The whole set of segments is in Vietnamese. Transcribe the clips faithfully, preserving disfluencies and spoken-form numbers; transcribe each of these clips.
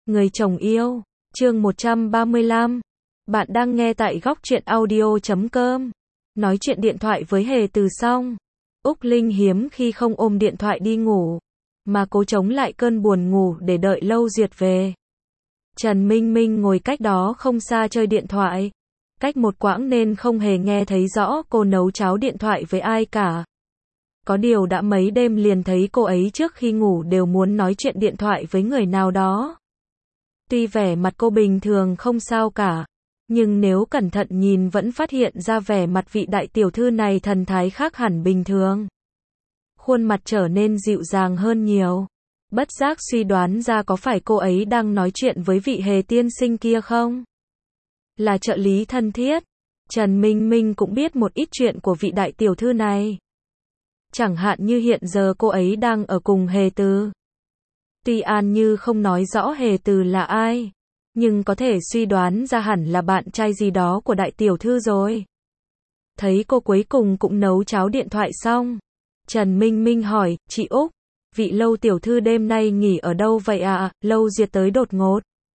Người chồng yêu, chương một trăm ba mươi lăm. Bạn đang nghe tại góc truyện audio chấm com. Nói chuyện điện thoại với Hề Từ xong, Úc Linh hiếm khi không ôm điện thoại đi ngủ, mà cố chống lại cơn buồn ngủ để đợi Lâu Duyệt về. Trần Minh Minh ngồi cách đó không xa chơi điện thoại, cách một quãng nên không hề nghe thấy rõ cô nấu cháo điện thoại với ai cả. Có điều đã mấy đêm liền thấy cô ấy trước khi ngủ đều muốn nói chuyện điện thoại với người nào đó. Tuy vẻ mặt cô bình thường không sao cả, nhưng nếu cẩn thận nhìn vẫn phát hiện ra vẻ mặt vị đại tiểu thư này thần thái khác hẳn bình thường. Khuôn mặt trở nên dịu dàng hơn nhiều. Bất giác suy đoán ra có phải cô ấy đang nói chuyện với vị Hề tiên sinh kia không? Là trợ lý thân thiết, Trần Minh Minh cũng biết một ít chuyện của vị đại tiểu thư này. Chẳng hạn như hiện giờ cô ấy đang ở cùng Hề Từ. Tuy An Như không nói rõ Hề Từ là ai, nhưng có thể suy đoán ra hẳn là bạn trai gì đó của đại tiểu thư rồi. Thấy cô cuối cùng cũng nấu cháo điện thoại xong, Trần Minh Minh hỏi, chị Úc, vị Lâu tiểu thư đêm nay nghỉ ở đâu vậy à? Lâu Duyệt tới đột ngột.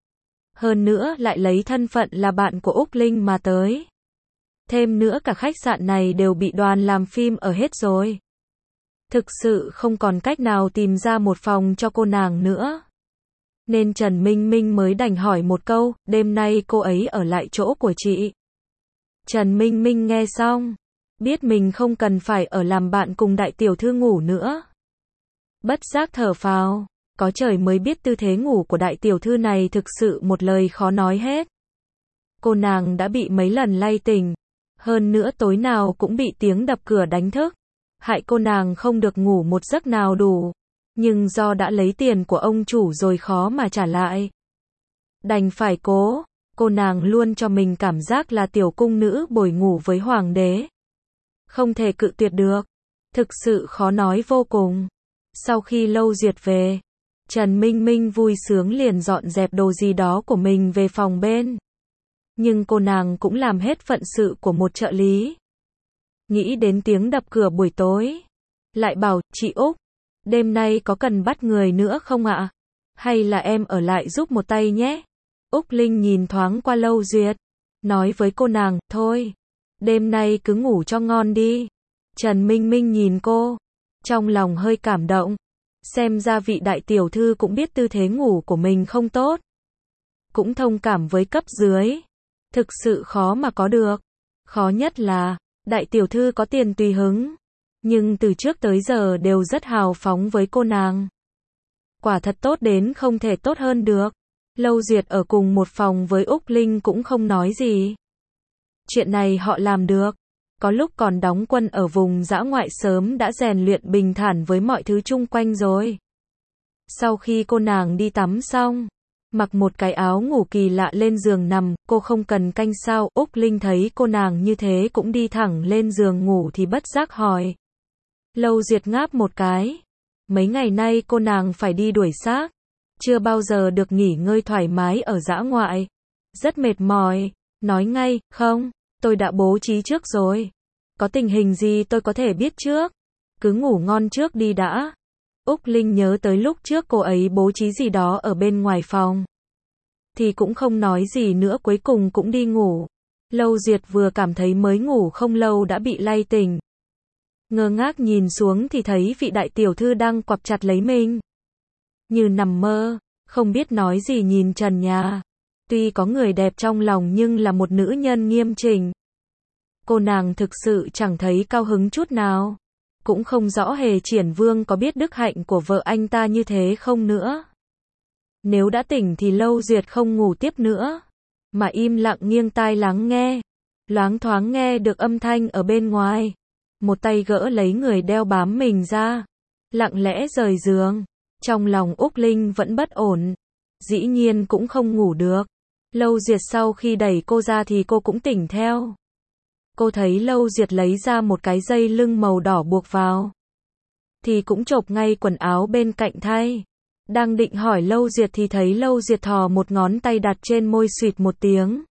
Hơn nữa lại lấy thân phận là bạn của Úc Linh mà tới. Thêm nữa cả khách sạn này đều bị đoàn làm phim ở hết rồi. Thực sự không còn cách nào tìm ra một phòng cho cô nàng nữa. Nên Trần Minh Minh mới đành hỏi một câu, đêm nay cô ấy ở lại chỗ của chị. Trần Minh Minh nghe xong, biết mình không cần phải ở làm bạn cùng đại tiểu thư ngủ nữa. Bất giác thở phào, có trời mới biết tư thế ngủ của đại tiểu thư này thực sự một lời khó nói hết. Cô nàng đã bị mấy lần lay tỉnh, hơn nữa tối nào cũng bị tiếng đập cửa đánh thức. Hại cô nàng không được ngủ một giấc nào đủ, nhưng do đã lấy tiền của ông chủ rồi khó mà trả lại. Đành phải cố, cô nàng luôn cho mình cảm giác là tiểu cung nữ bồi ngủ với hoàng đế. Không thể cự tuyệt được, thực sự khó nói vô cùng. Sau khi Lâu Duyệt về, Trần Minh Minh vui sướng liền dọn dẹp đồ gì đó của mình về phòng bên. Nhưng cô nàng cũng làm hết phận sự của một trợ lý. Nghĩ đến tiếng đập cửa buổi tối, lại bảo, chị Úc, đêm nay có cần bắt người nữa không ạ? Hay là em ở lại giúp một tay nhé? Úc Linh nhìn thoáng qua Lâu Duyệt, nói với cô nàng, thôi, đêm nay cứ ngủ cho ngon đi. Trần Minh Minh nhìn cô, trong lòng hơi cảm động, xem ra vị đại tiểu thư cũng biết tư thế ngủ của mình không tốt. Cũng thông cảm với cấp dưới, thực sự khó mà có được. Khó nhất là đại tiểu thư có tiền tùy hứng, nhưng từ trước tới giờ đều rất hào phóng với cô nàng. Quả thật tốt đến không thể tốt hơn được. Lâu Duyệt ở cùng một phòng với Úc Linh cũng không nói gì. Chuyện này họ làm được. Có lúc còn đóng quân ở vùng dã ngoại sớm đã rèn luyện bình thản với mọi thứ chung quanh rồi. Sau khi cô nàng đi tắm xong, mặc một cái áo ngủ kỳ lạ lên giường nằm, cô không cần canh sao. Úc Linh thấy cô nàng như thế cũng đi thẳng lên giường ngủ thì bất giác hỏi. Lâu Duyệt ngáp một cái. Mấy ngày nay cô nàng phải đi đuổi xác, chưa bao giờ được nghỉ ngơi thoải mái ở dã ngoại. Rất mệt mỏi, nói ngay, không, tôi đã bố trí trước rồi. Có tình hình gì tôi có thể biết trước. Cứ ngủ ngon trước đi đã. Úc Linh nhớ tới lúc trước cô ấy bố trí gì đó ở bên ngoài phòng. Thì cũng không nói gì nữa, cuối cùng cũng đi ngủ. Lâu Duyệt vừa cảm thấy mới ngủ không lâu đã bị lay tỉnh. Ngơ ngác nhìn xuống thì thấy vị đại tiểu thư đang quặp chặt lấy mình. Như nằm mơ, không biết nói gì nhìn trần nhà. Tuy có người đẹp trong lòng nhưng là một nữ nhân nghiêm chỉnh. Cô nàng thực sự chẳng thấy cao hứng chút nào. Cũng không rõ Hề Triển Vương có biết đức hạnh của vợ anh ta như thế không nữa. Nếu đã tỉnh thì Lâu Duyệt không ngủ tiếp nữa, mà im lặng nghiêng tai lắng nghe. Loáng thoáng nghe được âm thanh ở bên ngoài. Một tay gỡ lấy người đeo bám mình ra, lặng lẽ rời giường. Trong lòng Úc Linh vẫn bất ổn, dĩ nhiên cũng không ngủ được. Lâu Duyệt sau khi đẩy cô ra thì cô cũng tỉnh theo. Cô thấy Lâu Duyệt lấy ra một cái dây lưng màu đỏ buộc vào, thì cũng chộp ngay quần áo bên cạnh thay. Đang định hỏi Lâu Duyệt thì thấy Lâu Duyệt thò một ngón tay đặt trên môi, suýt một tiếng.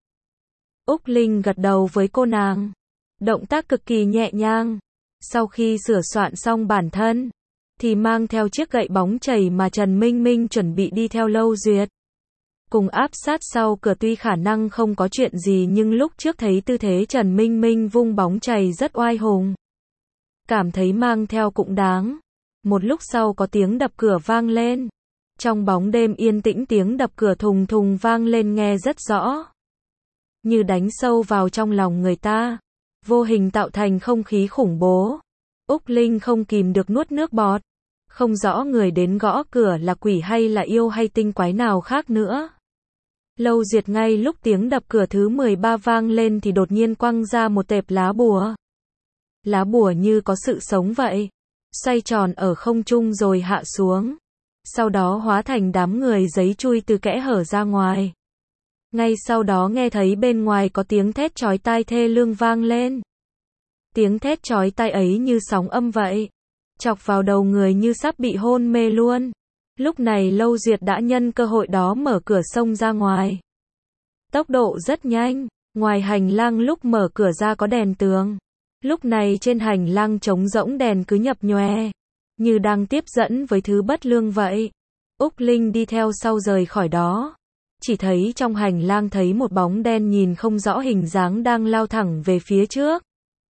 Úc Linh gật đầu với cô nàng. Động tác cực kỳ nhẹ nhàng. Sau khi sửa soạn xong bản thân, thì mang theo chiếc gậy bóng chảy mà Trần Minh Minh chuẩn bị đi theo Lâu Duyệt. cùng áp sát sau cửa tuy khả năng không có chuyện gì nhưng lúc trước thấy tư thế Trần Minh Minh vung bóng chày rất oai hùng. Cảm thấy mang theo cũng đáng. Một lúc sau có tiếng đập cửa vang lên. Trong bóng đêm yên tĩnh tiếng đập cửa thùng thùng vang lên nghe rất rõ. Như đánh sâu vào trong lòng người ta. Vô hình tạo thành không khí khủng bố. Úc Linh không kìm được nuốt nước bọt. Không rõ người đến gõ cửa là quỷ hay là yêu hay tinh quái nào khác nữa. Lâu Duyệt ngay lúc tiếng đập cửa thứ mười ba vang lên thì đột nhiên quăng ra một tệp lá bùa. Lá bùa như có sự sống vậy. Xoay tròn ở không trung rồi hạ xuống. Sau đó hóa thành đám người giấy chui từ kẽ hở ra ngoài. Ngay sau đó nghe thấy bên ngoài có tiếng thét chói tai thê lương vang lên. Tiếng thét chói tai ấy như sóng âm vậy. Chọc vào đầu người như sắp bị hôn mê luôn. Lúc này Lâu Duyệt đã nhân cơ hội đó mở cửa xông ra ngoài. Tốc độ rất nhanh. Ngoài hành lang lúc mở cửa ra có đèn tường. Lúc này trên hành lang trống rỗng đèn cứ nhập nhòe. Như đang tiếp dẫn với thứ bất lương vậy. Úc Linh đi theo sau rời khỏi đó. Chỉ thấy trong hành lang thấy một bóng đen nhìn không rõ hình dáng đang lao thẳng về phía trước.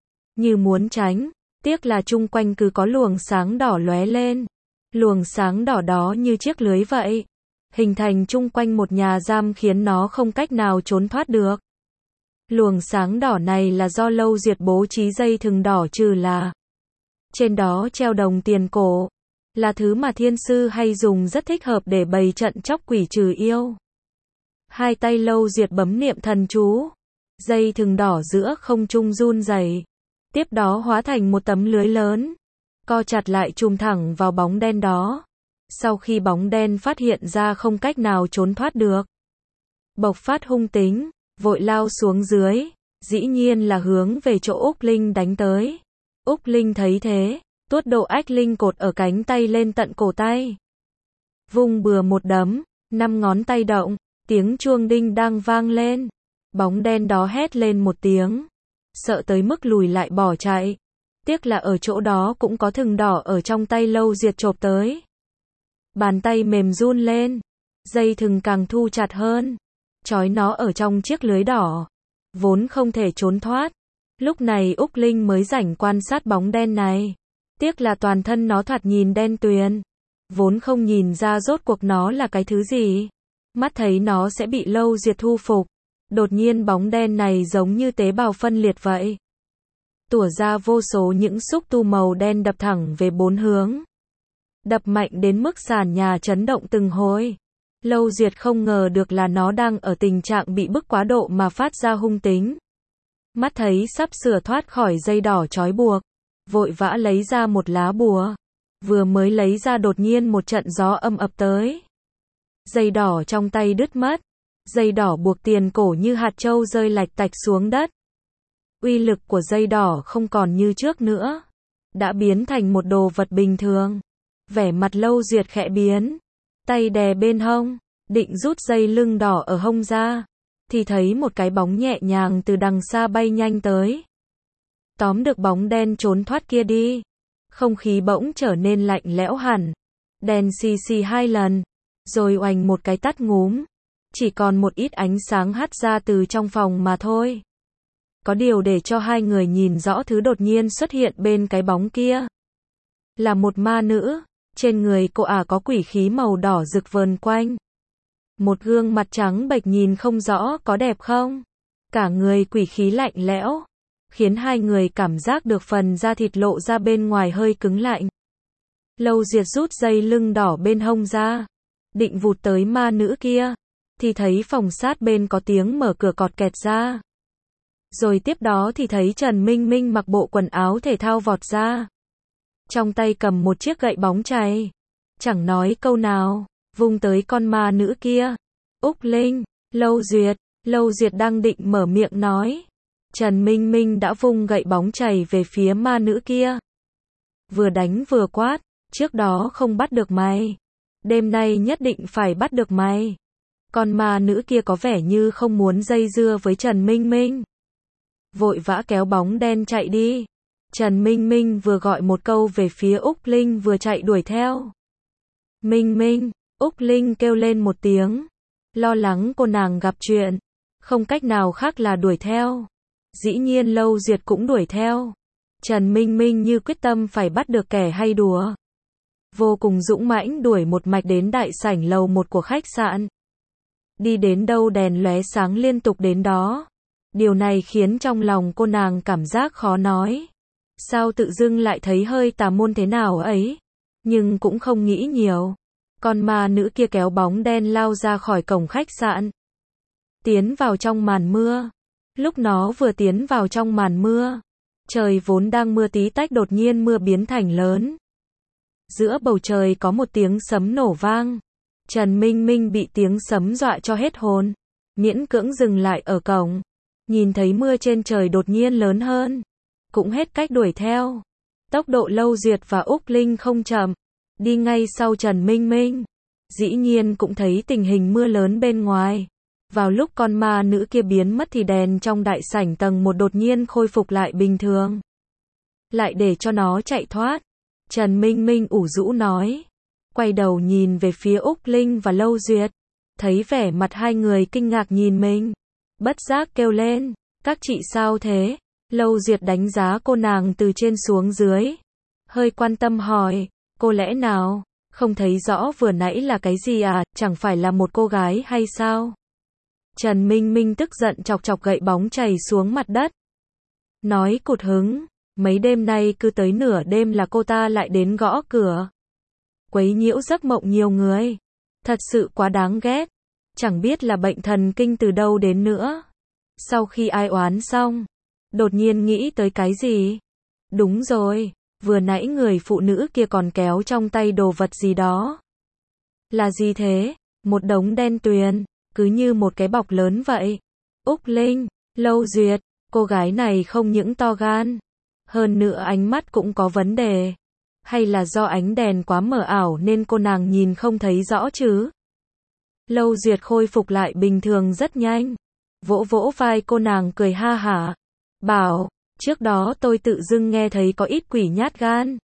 Như muốn tránh. Tiếc là chung quanh cứ có luồng sáng đỏ lóe lên. Luồng sáng đỏ đó như chiếc lưới vậy. Hình thành chung quanh một nhà giam khiến nó không cách nào trốn thoát được. Luồng sáng đỏ này là do Lâu Duyệt bố trí dây thừng đỏ trừ là. Trên đó treo đồng tiền cổ. Là thứ mà thiên sư hay dùng rất thích hợp để bày trận chóc quỷ trừ yêu. Hai tay Lâu Duyệt bấm niệm thần chú. Dây thừng đỏ giữa không trung run rẩy. Tiếp đó hóa thành một tấm lưới lớn. Co chặt lại chùm thẳng vào bóng đen đó. Sau khi bóng đen phát hiện ra không cách nào trốn thoát được. Bộc phát hung tính. Vội lao xuống dưới. Dĩ nhiên là hướng về chỗ Úc Linh đánh tới. Úc Linh thấy thế. Tuốt độ ách linh cột ở cánh tay lên tận cổ tay. Vung bừa một đấm. Năm ngón tay động. Tiếng chuông đinh đang vang lên. Bóng đen đó hét lên một tiếng. Sợ tới mức lùi lại bỏ chạy. Tiếc là ở chỗ đó cũng có thừng đỏ ở trong tay Lâu Duyệt chộp tới. Bàn tay mềm run lên. Dây thừng càng thu chặt hơn. Trói nó ở trong chiếc lưới đỏ. Vốn không thể trốn thoát. Lúc này Úc Linh mới rảnh quan sát bóng đen này. Tiếc là toàn thân nó thoạt nhìn đen tuyền. Vốn không nhìn ra rốt cuộc nó là cái thứ gì. Mắt thấy nó sẽ bị Lâu Duyệt thu phục. Đột nhiên bóng đen này giống như tế bào phân liệt vậy. Tủa ra vô số những xúc tu màu đen đập thẳng về bốn hướng. Đập mạnh đến mức sàn nhà chấn động từng hồi. Lâu Duyệt không ngờ được là nó đang ở tình trạng bị bức quá độ mà phát ra hung tính. Mắt thấy sắp sửa thoát khỏi dây đỏ trói buộc. Vội vã lấy ra một lá bùa. Vừa mới lấy ra đột nhiên một trận gió âm ập tới. Dây đỏ trong tay đứt mất. Dây đỏ buộc tiền cổ như hạt châu rơi lạch tạch xuống đất. Uy lực của dây đỏ không còn như trước nữa. Đã biến thành một đồ vật bình thường. Vẻ mặt Lâu Duyệt khẽ biến. Tay đè bên hông. Định rút dây lưng đỏ ở hông ra. Thì thấy một cái bóng nhẹ nhàng từ đằng xa bay nhanh tới. Tóm được bóng đen trốn thoát kia đi. Không khí bỗng trở nên lạnh lẽo hẳn. Đèn xì xì hai lần. Rồi oành một cái tắt ngúm. Chỉ còn một ít ánh sáng hắt ra từ trong phòng mà thôi. Có điều để cho hai người nhìn rõ thứ đột nhiên xuất hiện bên cái bóng kia. Là một ma nữ. Trên người cô ả có quỷ khí màu đỏ rực vờn quanh. Một gương mặt trắng bệch nhìn không rõ có đẹp không. Cả người quỷ khí lạnh lẽo. Khiến hai người cảm giác được phần da thịt lộ ra bên ngoài hơi cứng lạnh. Lâu Duyệt rút dây lưng đỏ bên hông ra. Định vụt tới ma nữ kia. Thì thấy phòng sát bên có tiếng mở cửa cọt kẹt ra. Rồi tiếp đó thì thấy Trần Minh Minh mặc bộ quần áo thể thao vọt ra. Trong tay cầm một chiếc gậy bóng chày. Chẳng nói câu nào. Vung tới con ma nữ kia. Úc Linh, Lâu Duyệt. Lâu Duyệt đang định mở miệng nói. Trần Minh Minh đã vung gậy bóng chày về phía ma nữ kia. Vừa đánh vừa quát. Trước đó không bắt được mày. Đêm nay nhất định phải bắt được mày. Con ma nữ kia có vẻ như không muốn dây dưa với Trần Minh Minh. Vội vã kéo bóng đen chạy đi. Trần Minh Minh vừa gọi một câu về phía Úc Linh vừa chạy đuổi theo. Minh Minh, Úc Linh kêu lên một tiếng. lo lắng cô nàng gặp chuyện, không cách nào khác là đuổi theo. Dĩ nhiên Lâu Duyệt cũng đuổi theo. Trần Minh Minh như quyết tâm phải bắt được kẻ hay đùa. Vô cùng dũng mãnh đuổi một mạch đến đại sảnh lầu một của khách sạn. Đi đến đâu đèn lóe sáng liên tục đến đó. Điều này khiến trong lòng cô nàng cảm giác khó nói. Sao tự dưng lại thấy hơi tà môn thế nào ấy. Nhưng cũng không nghĩ nhiều. Con ma nữ kia kéo bóng đen lao ra khỏi cổng khách sạn. Tiến vào trong màn mưa. Lúc nó vừa tiến vào trong màn mưa, trời vốn đang mưa tí tách đột nhiên mưa biến thành lớn. Giữa bầu trời có một tiếng sấm nổ vang. Trần Minh Minh bị tiếng sấm dọa cho hết hồn. Miễn cưỡng dừng lại ở cổng. Nhìn thấy mưa trên trời đột nhiên lớn hơn. Cũng hết cách đuổi theo. Tốc độ Lâu Duyệt và Úc Linh không chậm. Đi ngay sau Trần Minh Minh. Dĩ nhiên cũng thấy tình hình mưa lớn bên ngoài. Vào lúc con ma nữ kia biến mất thì đèn trong đại sảnh tầng một đột nhiên khôi phục lại bình thường. Lại để cho nó chạy thoát. Trần Minh Minh ủ rũ nói. Quay đầu nhìn về phía Úc Linh và Lâu Duyệt. Thấy vẻ mặt hai người kinh ngạc nhìn mình. Bất giác kêu lên. Các chị sao thế? Lâu Duyệt đánh giá cô nàng từ trên xuống dưới. Hơi quan tâm hỏi. Cô lẽ nào? Không thấy rõ vừa nãy là cái gì à? Chẳng phải là một cô gái hay sao? Trần Minh Minh tức giận chọc chọc gậy bóng chảy xuống mặt đất. Nói cụt hứng. Mấy đêm nay cứ tới nửa đêm là cô ta lại đến gõ cửa. Quấy nhiễu giấc mộng nhiều người. Thật sự quá đáng ghét. Chẳng biết là bệnh thần kinh từ đâu đến nữa. Sau khi ai oán xong, đột nhiên nghĩ tới cái gì? Đúng rồi, vừa nãy người phụ nữ kia còn kéo trong tay đồ vật gì đó. Là gì thế? Một đống đen tuyền, cứ như một cái bọc lớn vậy. Úc Linh, Lâu Duyệt, cô gái này không những to gan, hơn nữa ánh mắt cũng có vấn đề. Hay là do ánh đèn quá mờ ảo nên cô nàng nhìn không thấy rõ chứ? Lâu Duyệt khôi phục lại bình thường rất nhanh. Vỗ vỗ vai cô nàng cười ha hả. Bảo, trước đó tôi tự dưng nghe thấy có ít quỷ nhát gan.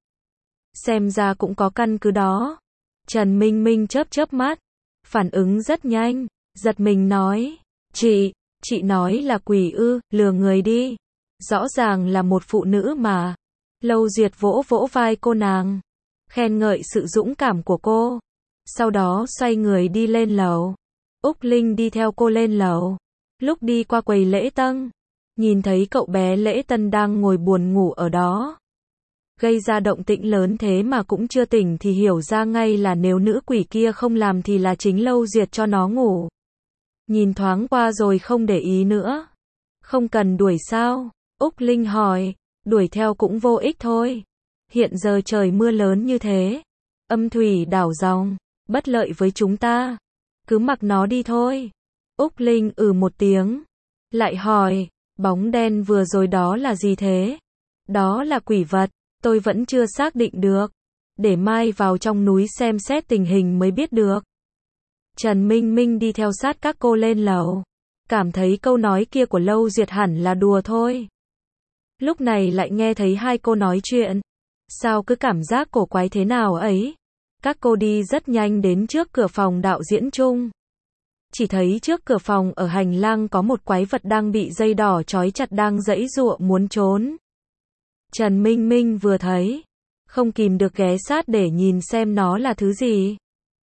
Xem ra cũng có căn cứ đó. Trần Minh Minh chớp chớp mắt. Phản ứng rất nhanh. Giật mình nói. Chị, chị nói là quỷ ư, lừa người đi. Rõ ràng là một phụ nữ mà. Lâu Duyệt vỗ vỗ vai cô nàng. Khen ngợi sự dũng cảm của cô. Sau đó xoay người đi lên lầu. Úc Linh đi theo cô lên lầu. Lúc đi qua quầy lễ tân, nhìn thấy cậu bé lễ tân đang ngồi buồn ngủ ở đó. Gây ra động tĩnh lớn thế mà cũng chưa tỉnh thì hiểu ra ngay là nếu nữ quỷ kia không làm thì là chính Lâu Duyệt cho nó ngủ. Nhìn thoáng qua rồi không để ý nữa. Không cần đuổi sao? Úc Linh hỏi. Đuổi theo cũng vô ích thôi. Hiện giờ trời mưa lớn như thế. Âm thủy đảo dòng. Bất lợi với chúng ta. Cứ mặc nó đi thôi. Úc Linh ừ một tiếng. Lại hỏi. Bóng đen vừa rồi đó là gì thế? Đó là quỷ vật. Tôi vẫn chưa xác định được. Để mai vào trong núi xem xét tình hình mới biết được. Trần Minh Minh đi theo sát các cô lên lầu. Cảm thấy câu nói kia của Lâu Duyệt hẳn là đùa thôi. Lúc này lại nghe thấy hai cô nói chuyện. Sao cứ cảm giác cổ quái thế nào ấy? Các cô đi rất nhanh đến trước cửa phòng đạo diễn chung. Chỉ thấy trước cửa phòng ở hành lang có một quái vật đang bị dây đỏ trói chặt đang giãy giụa muốn trốn. Trần Minh Minh vừa thấy, không kìm được ghé sát để nhìn xem nó là thứ gì.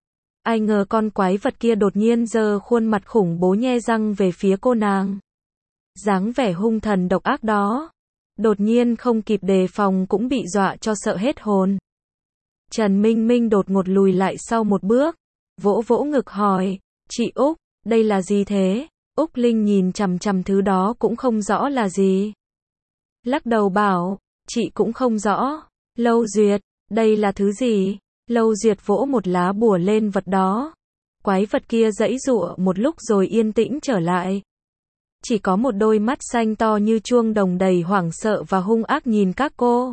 Ai ngờ con quái vật kia đột nhiên giơ khuôn mặt khủng bố nhe răng về phía cô nàng. Dáng vẻ hung thần độc ác đó. Đột nhiên không kịp đề phòng cũng bị dọa cho sợ hết hồn. Trần Minh Minh đột ngột lùi lại sau một bước. Vỗ vỗ ngực hỏi. Chị Úc, đây là gì thế? Úc Linh nhìn chằm chằm thứ đó cũng không rõ là gì. Lắc đầu bảo. Chị cũng không rõ. Lâu Duyệt, đây là thứ gì? Lâu Duyệt vỗ một lá bùa lên vật đó. Quái vật kia giãy giụa một lúc rồi yên tĩnh trở lại. Chỉ có một đôi mắt xanh to như chuông đồng đầy hoảng sợ và hung ác nhìn các cô.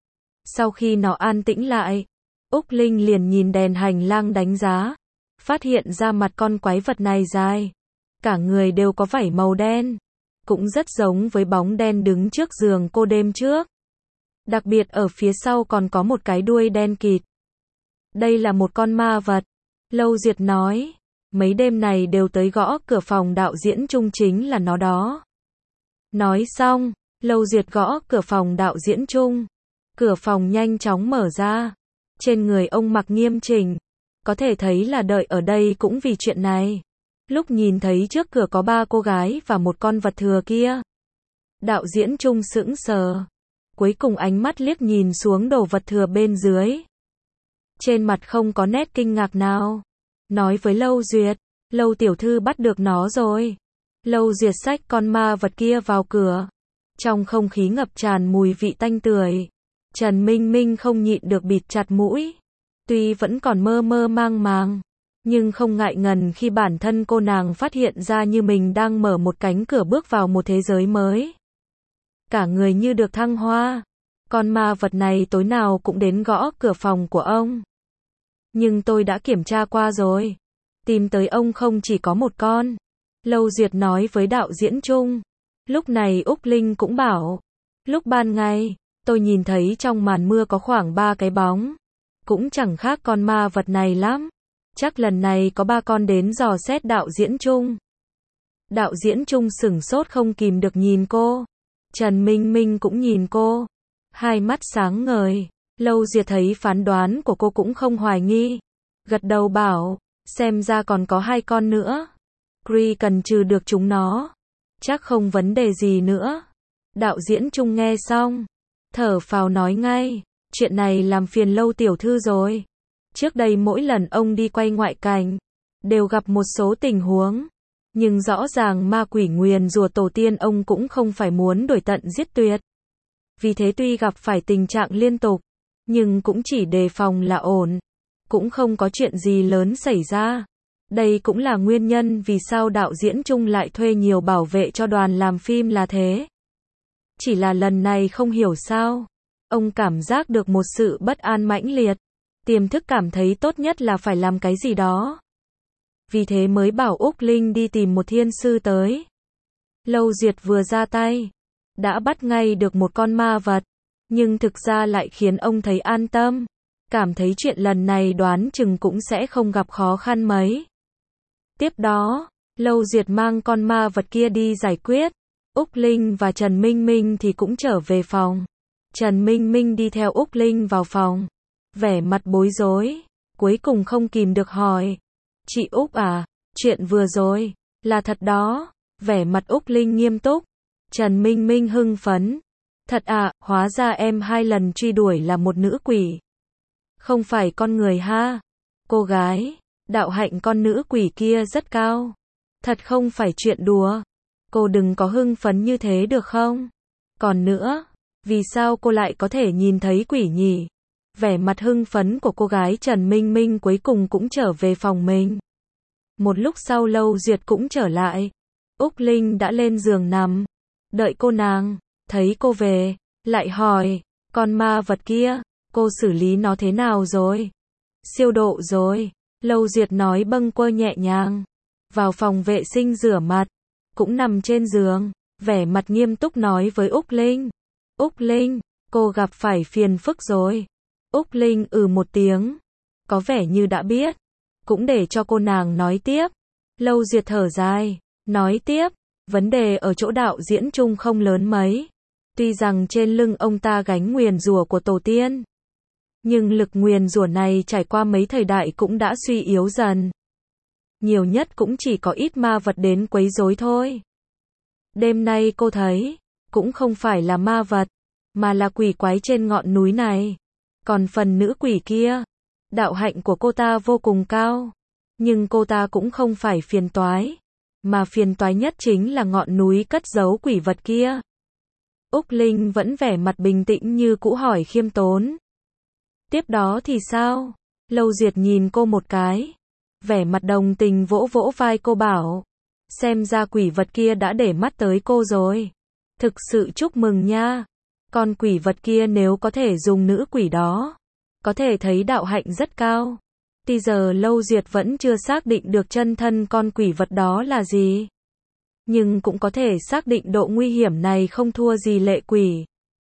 Sau khi nó an tĩnh lại, Úc Linh liền nhìn đèn hành lang đánh giá. Phát hiện ra mặt con quái vật này dài. Cả người đều có vảy màu đen. Cũng rất giống với bóng đen đứng trước giường cô đêm trước. Đặc biệt ở phía sau còn có một cái đuôi đen kịt. Đây là một con ma vật. Lâu Duyệt nói. mấy đêm này đều tới gõ cửa phòng đạo diễn Trung chính là nó đó. Nói xong, Lâu Duyệt gõ cửa phòng đạo diễn Trung. Cửa phòng nhanh chóng mở ra. Trên người ông mặc nghiêm chỉnh. Có thể thấy là đợi ở đây cũng vì chuyện này. Lúc nhìn thấy trước cửa có ba cô gái và một con vật thừa kia. Đạo diễn Trung sững sờ. Cuối cùng ánh mắt liếc nhìn xuống đồ vật thừa bên dưới. Trên mặt không có nét kinh ngạc nào. Nói với Lâu Duyệt, Lâu tiểu thư bắt được nó rồi. Lâu Duyệt xách con ma vật kia vào cửa. Trong không khí ngập tràn mùi vị tanh tưởi. Trần Minh Minh không nhịn được bịt chặt mũi. Tuy vẫn còn mơ mơ mang màng, nhưng không ngại ngần khi bản thân cô nàng phát hiện ra như mình đang mở một cánh cửa bước vào một thế giới mới. Cả người như được thăng hoa. Con ma vật này tối nào cũng đến gõ cửa phòng của ông. Nhưng tôi đã kiểm tra qua rồi. Tìm tới ông không chỉ có một con. Lâu Duyệt nói với đạo diễn Trung. Lúc này Úc Linh cũng bảo. Lúc ban ngày, tôi nhìn thấy trong màn mưa có khoảng ba cái bóng. Cũng chẳng khác con ma vật này lắm. Chắc lần này có ba con đến dò xét đạo diễn Trung. Đạo diễn Trung sửng sốt không kìm được nhìn cô. Trần Minh Minh cũng nhìn cô. Hai mắt sáng ngời. Lâu Duyệt thấy phán đoán của cô cũng không hoài nghi. Gật đầu bảo, xem ra còn có hai con nữa. Cree cần trừ được chúng nó. Chắc không vấn đề gì nữa. Đạo diễn Trung nghe xong. Thở phào nói ngay. Chuyện này làm phiền Lâu tiểu thư rồi. Trước đây mỗi lần ông đi quay ngoại cảnh, đều gặp một số tình huống. Nhưng rõ ràng ma quỷ nguyền rủa tổ tiên ông cũng không phải muốn đuổi tận giết tuyệt. Vì thế tuy gặp phải tình trạng liên tục, nhưng cũng chỉ đề phòng là ổn. Cũng không có chuyện gì lớn xảy ra. Đây cũng là nguyên nhân vì sao đạo diễn Trung lại thuê nhiều bảo vệ cho đoàn làm phim là thế. Chỉ là lần này không hiểu sao. Ông cảm giác được một sự bất an mãnh liệt. Tiềm thức cảm thấy tốt nhất là phải làm cái gì đó. Vì thế mới bảo Úc Linh đi tìm một thiên sư tới. Lâu Duyệt vừa ra tay, đã bắt ngay được một con ma vật. Nhưng thực ra lại khiến ông thấy an tâm. Cảm thấy chuyện lần này đoán chừng cũng sẽ không gặp khó khăn mấy. Tiếp đó, Lâu Duyệt mang con ma vật kia đi giải quyết. Úc Linh và Trần Minh Minh thì cũng trở về phòng. Trần Minh Minh đi theo Úc Linh vào phòng. Vẻ mặt bối rối. Cuối cùng không kìm được hỏi. Chị Úc à, chuyện vừa rồi, là thật đó. Vẻ mặt Úc Linh nghiêm túc. Trần Minh Minh hưng phấn. Thật à, hóa ra em hai lần truy đuổi là một nữ quỷ. Không phải con người ha. Cô gái, đạo hạnh con nữ quỷ kia rất cao. Thật không phải chuyện đùa. Cô đừng có hưng phấn như thế được không? Còn nữa, vì sao cô lại có thể nhìn thấy quỷ nhỉ? Vẻ mặt hưng phấn của cô gái Trần Minh Minh cuối cùng cũng trở về phòng mình. Một lúc sau Lâu Duyệt cũng trở lại. Úc Linh đã lên giường nằm. Đợi cô nàng, thấy cô về, lại hỏi, con ma vật kia, cô xử lý nó thế nào rồi? Siêu độ rồi. Lâu Duyệt nói bâng quơ nhẹ nhàng. Vào phòng vệ sinh rửa mặt. Cũng nằm trên giường. Vẻ mặt nghiêm túc nói với Úc Linh. Úc Linh, cô gặp phải phiền phức rồi. Úc Linh ừ một tiếng. Có vẻ như đã biết. Cũng để cho cô nàng nói tiếp. Lâu Duyệt thở dài. Nói tiếp. Vấn đề ở chỗ đạo diễn Trung không lớn mấy. Tuy rằng trên lưng ông ta gánh nguyền rủa của tổ tiên. Nhưng lực nguyền rủa này trải qua mấy thời đại cũng đã suy yếu dần. Nhiều nhất cũng chỉ có ít ma vật đến quấy rối thôi. Đêm nay cô thấy, cũng không phải là ma vật, mà là quỷ quái trên ngọn núi này. Còn phần nữ quỷ kia, đạo hạnh của cô ta vô cùng cao. Nhưng cô ta cũng không phải phiền toái. Mà phiền toái nhất chính là ngọn núi cất giấu quỷ vật kia. Úc Linh vẫn vẻ mặt bình tĩnh như cũ hỏi khiêm tốn. Tiếp đó thì sao? Lâu Duyệt nhìn cô một cái. Vẻ mặt đồng tình vỗ vỗ vai cô bảo. Xem ra quỷ vật kia đã để mắt tới cô rồi. Thực sự chúc mừng nha. Con quỷ vật kia nếu có thể dùng nữ quỷ đó, có thể thấy đạo hạnh rất cao. Tuy giờ Lâu Duyệt vẫn chưa xác định được chân thân con quỷ vật đó là gì. Nhưng cũng có thể xác định độ nguy hiểm này không thua gì lệ quỷ.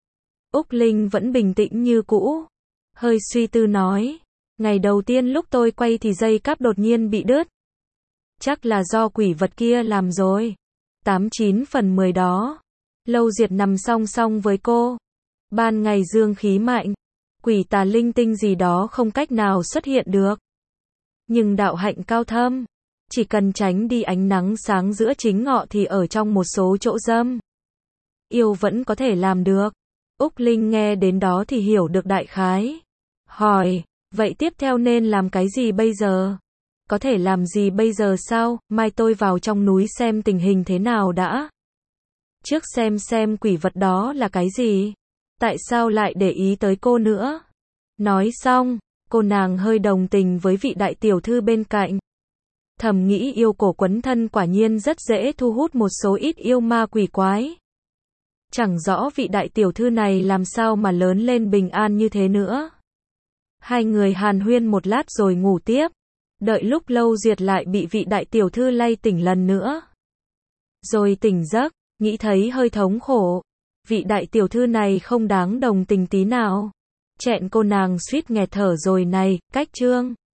Úc Linh vẫn bình tĩnh như cũ. Hơi suy tư nói. Ngày đầu tiên lúc tôi quay thì dây cáp đột nhiên bị đứt. Chắc là do quỷ vật kia làm rồi. Tám chín phần mười đó. Lâu Diệt nằm song song với cô. Ban ngày dương khí mạnh, quỷ tà linh tinh gì đó không cách nào xuất hiện được. Nhưng đạo hạnh cao thâm, chỉ cần tránh đi ánh nắng sáng giữa chính ngọ thì ở trong một số chỗ dâm yêu vẫn có thể làm được. Úc Linh nghe đến đó thì hiểu được đại khái. Hỏi, vậy tiếp theo nên làm cái gì bây giờ? Có thể làm gì bây giờ sao? Mai tôi vào trong núi xem tình hình thế nào đã. Trước xem xem quỷ vật đó là cái gì. Tại sao lại để ý tới cô nữa? Nói xong, cô nàng hơi đồng tình với vị đại tiểu thư bên cạnh. Thầm nghĩ yêu cổ quấn thân quả nhiên rất dễ thu hút một số ít yêu ma quỷ quái. Chẳng rõ vị đại tiểu thư này làm sao mà lớn lên bình an như thế nữa. Hai người hàn huyên một lát rồi ngủ tiếp. Đợi lúc Lâu Diệt lại bị vị đại tiểu thư lay tỉnh lần nữa. Rồi tỉnh giấc, nghĩ thấy hơi thống khổ. Vị đại tiểu thư này không đáng đồng tình tí nào. Chẹn cô nàng suýt nghẹt thở rồi này, cách chương.